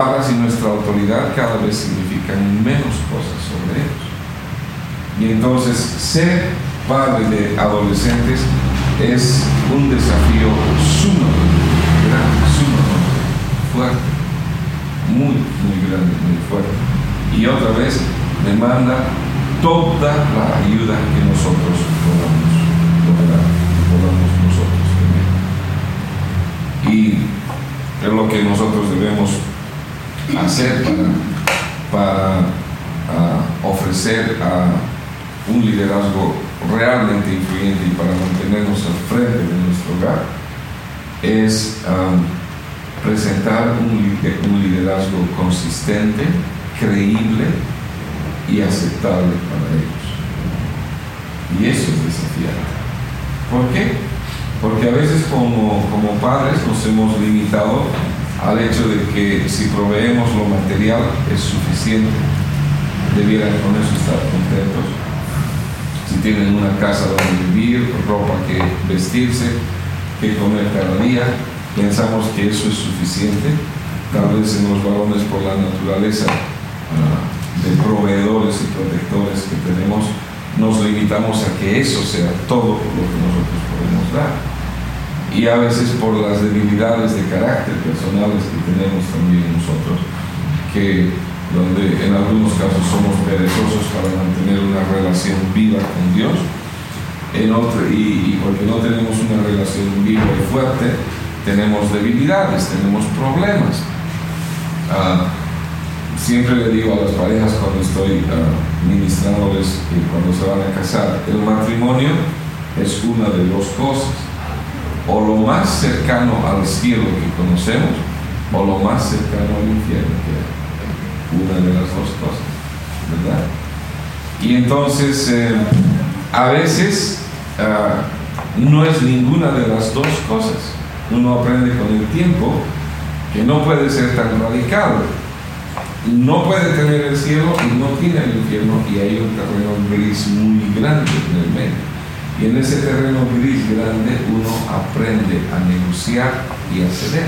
y nuestra autoridad cada vez significan menos cosas sobre ellos. Y entonces ser padre de adolescentes es un desafío sumamente grande, sumamente fuerte, muy grande, muy fuerte. Y otra vez demanda toda la ayuda que nosotros podamos lograr, que podamos nosotros tener. Y es lo que nosotros debemos hacer para ofrecer a un liderazgo realmente influyente y para mantenernos al frente de nuestro hogar, es presentar un liderazgo consistente, creíble y aceptable para ellos. Y eso es desafiante. ¿Por qué? Porque a veces como padres nos hemos limitado al hecho de que si proveemos lo material es suficiente, debieran con eso estar contentos. Si tienen una casa donde vivir, ropa que vestirse, que comer cada día, pensamos que eso es suficiente. Tal vez en los varones, por la naturaleza de proveedores y protectores que tenemos, nos limitamos a que eso sea todo lo que nosotros podemos dar. Y a veces por las debilidades de carácter personales que tenemos también nosotros, que donde en algunos casos somos perezosos para mantener una relación viva con Dios, y porque no tenemos una relación viva y fuerte, tenemos debilidades, tenemos problemas. Siempre le digo a las parejas cuando estoy ministrándoles cuando se van a casar, el matrimonio es una de dos cosas: o lo más cercano al cielo que conocemos, o lo más cercano al infierno que hay. Una de las dos cosas, ¿verdad? Y entonces a veces no es ninguna de las dos cosas. Uno aprende con el tiempo que no puede ser tan radical. No puede tener el cielo y no tiene el infierno, y hay un terreno gris muy grande en el medio. Y en ese terreno gris grande uno aprende a negociar y a ceder.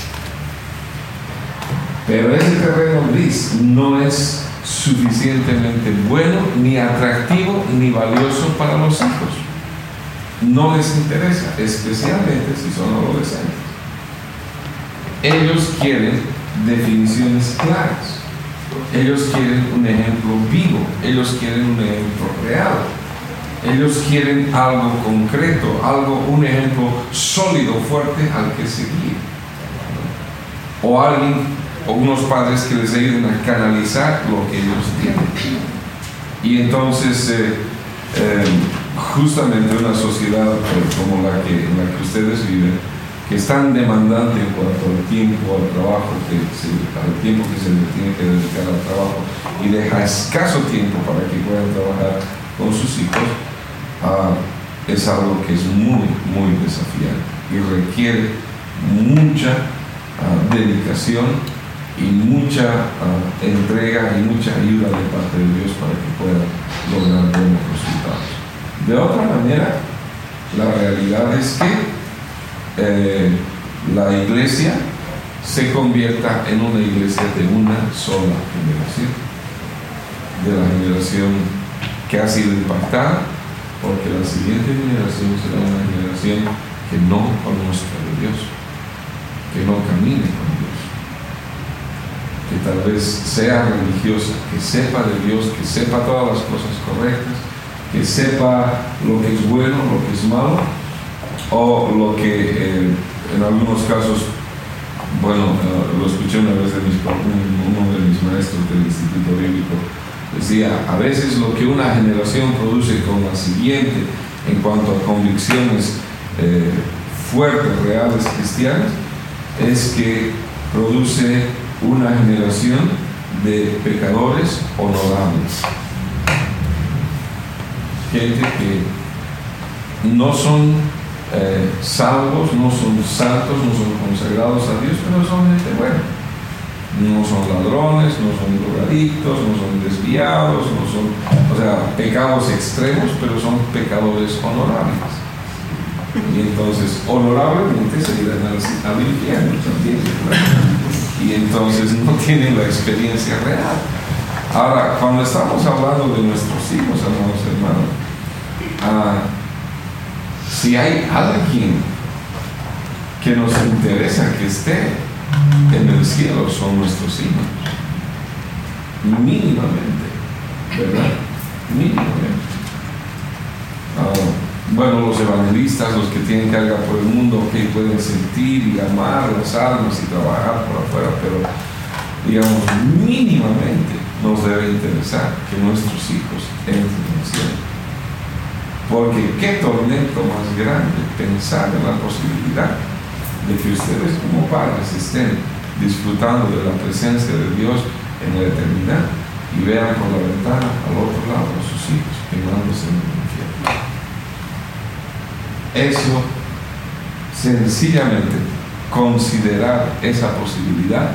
Pero ese terreno gris no es suficientemente bueno, ni atractivo, ni valioso para los hijos. No les interesa, especialmente si son adolescentes. Ellos quieren definiciones claras. Ellos quieren un ejemplo vivo. Ellos quieren un ejemplo real. Ellos quieren algo concreto, un ejemplo sólido, fuerte al que seguir. O unos padres que les ayuden a canalizar lo que ellos tienen. Y entonces, justamente una sociedad como la que ustedes viven, que es tan demandante en cuanto al tiempo, al trabajo, al tiempo que se le tiene que dedicar al trabajo, y deja escaso tiempo para que puedan trabajar con sus hijos, es algo que es muy desafiante y requiere mucha dedicación y mucha entrega y mucha ayuda de parte de Dios para que pueda lograr buenos resultados. De otra manera, la realidad es que la iglesia se convierta en una iglesia de una sola generación, de la generación que ha sido impactada, porque la siguiente generación será una generación que no conozca de Dios, que no camine con Dios, que tal vez sea religiosa, que sepa de Dios, que sepa todas las cosas correctas, que sepa lo que es bueno, lo que es malo, o lo que en algunos casos, lo escuché una vez uno de mis maestros del Instituto Bíblico, decía: a veces lo que una generación produce con la siguiente en cuanto a convicciones fuertes, reales, cristianas, es que produce una generación de pecadores honorables, gente que no son salvos, no son santos, no son consagrados a Dios, pero son gente buena. No son ladrones, no son drogadictos, no son desviados, no son, pecados extremos, pero son pecadores honorables. Y entonces, honorablemente se irán al infierno también. y entonces no tienen la experiencia real. Ahora, cuando estamos hablando de nuestros hijos, amados hermanos, si hay alguien que nos interesa que esté en el cielo, son nuestros hijos. Mínimamente, ¿verdad? Mínimamente. Bueno, los evangelistas, los que tienen carga por el mundo, que pueden sentir y amar las almas y trabajar por afuera, pero digamos, mínimamente nos debe interesar que nuestros hijos entren en el cielo. Porque qué tormento más grande pensar en la posibilidad de que ustedes como padres estén disfrutando de la presencia de Dios en la eternidad y vean por la ventana al otro lado a sus hijos quemándose en el infierno. Eso, sencillamente, considerar esa posibilidad,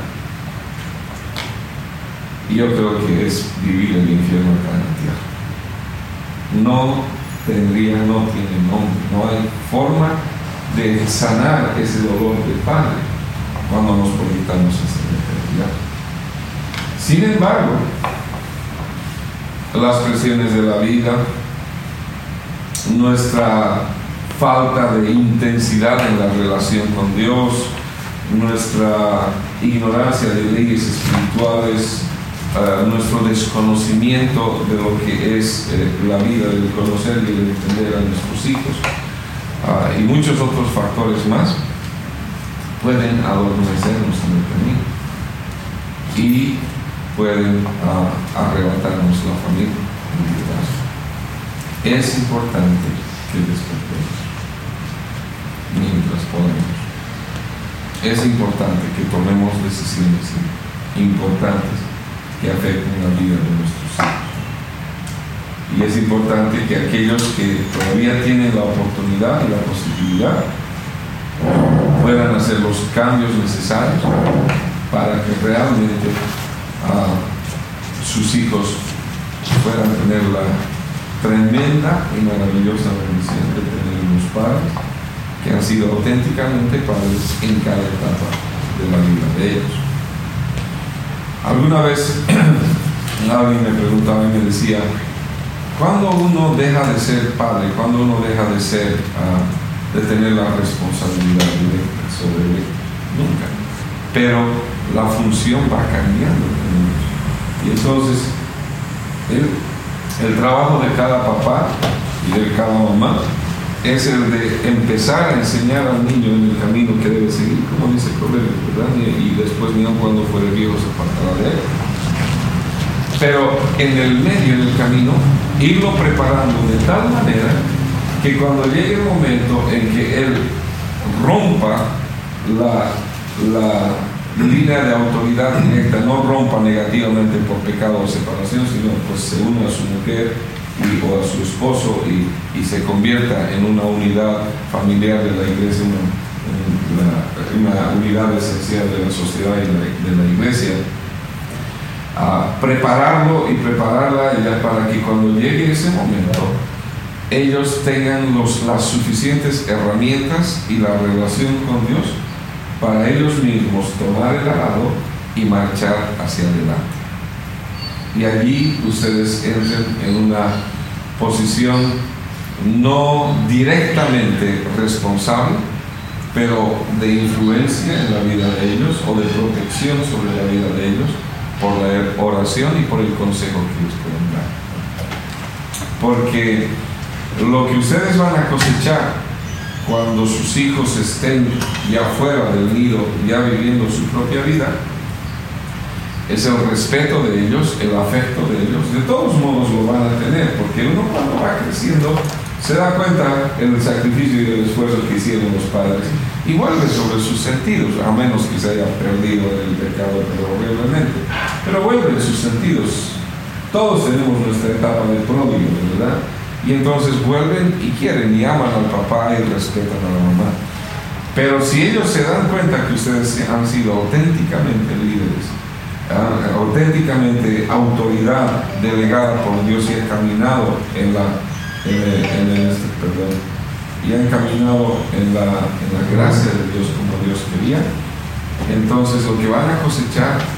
yo creo que es vivir el infierno acá en la tierra. No tiene nombre, no hay forma de sanar ese dolor del Padre cuando nos proyectamos hacia la eternidad. Sin embargo, las presiones de la vida, nuestra falta de intensidad en la relación con Dios, nuestra ignorancia de leyes espirituales, nuestro desconocimiento de lo que es la vida, del conocer y el entender a nuestros hijos, y muchos otros factores más, pueden adormecernos en el camino y pueden arrebatarnos la familia en liderazgo. Es importante que despertemos mientras podemos. Es importante que tomemos decisiones importantes que afecten la vida de nuestros hijos. Y es importante que aquellos que todavía tienen la oportunidad y la posibilidad puedan hacer los cambios necesarios para que realmente sus hijos puedan tener la tremenda y maravillosa bendición de tener unos padres que han sido auténticamente padres en cada etapa de la vida de ellos. Alguna vez alguien me preguntaba y me decía, ¿cuándo uno deja de ser padre? ¿Cuándo uno deja de tener la responsabilidad directa sobre él? Nunca. Pero la función va cambiando. Y entonces el trabajo de cada papá y de cada mamá es el de empezar a enseñar al niño en el camino que debe seguir, como dice el proverbio, ¿verdad? Y después, ni aun cuando fuere viejo se apartará de él. Pero en el medio, en el camino, irlo preparando de tal manera que cuando llegue el momento en que él rompa la línea de autoridad directa, no rompa negativamente por pecado o separación, sino pues se une a su mujer o a su esposo y se convierta en una unidad familiar de la iglesia, una unidad esencial de la sociedad y de la iglesia. Prepararlo y prepararla ya para que cuando llegue ese momento ellos tengan las suficientes herramientas y la relación con Dios para ellos mismos tomar el arado y marchar hacia adelante. Y allí ustedes entran en una posición no directamente responsable, pero de influencia en la vida de ellos o de protección sobre la vida de ellos por la oración y por el consejo que les pueden dar. Porque lo que ustedes van a cosechar cuando sus hijos estén ya fuera del nido, ya viviendo su propia vida, es el respeto de ellos, el afecto de ellos. De todos modos lo van a tener, porque uno cuando va creciendo se da cuenta del sacrificio y del esfuerzo que hicieron los padres y vuelve sobre sus sentidos, a menos que se haya perdido el pecado horriblemente, pero vuelve en sus sentidos. Todos tenemos nuestra etapa de pródigo, ¿verdad? Y entonces vuelven y quieren y aman al papá y respetan a la mamá. Pero si ellos se dan cuenta que ustedes han sido auténticamente líderes, auténticamente autoridad delegada por Dios y han caminado y han caminado en la gracia de Dios como Dios quería, Entonces lo que van a cosechar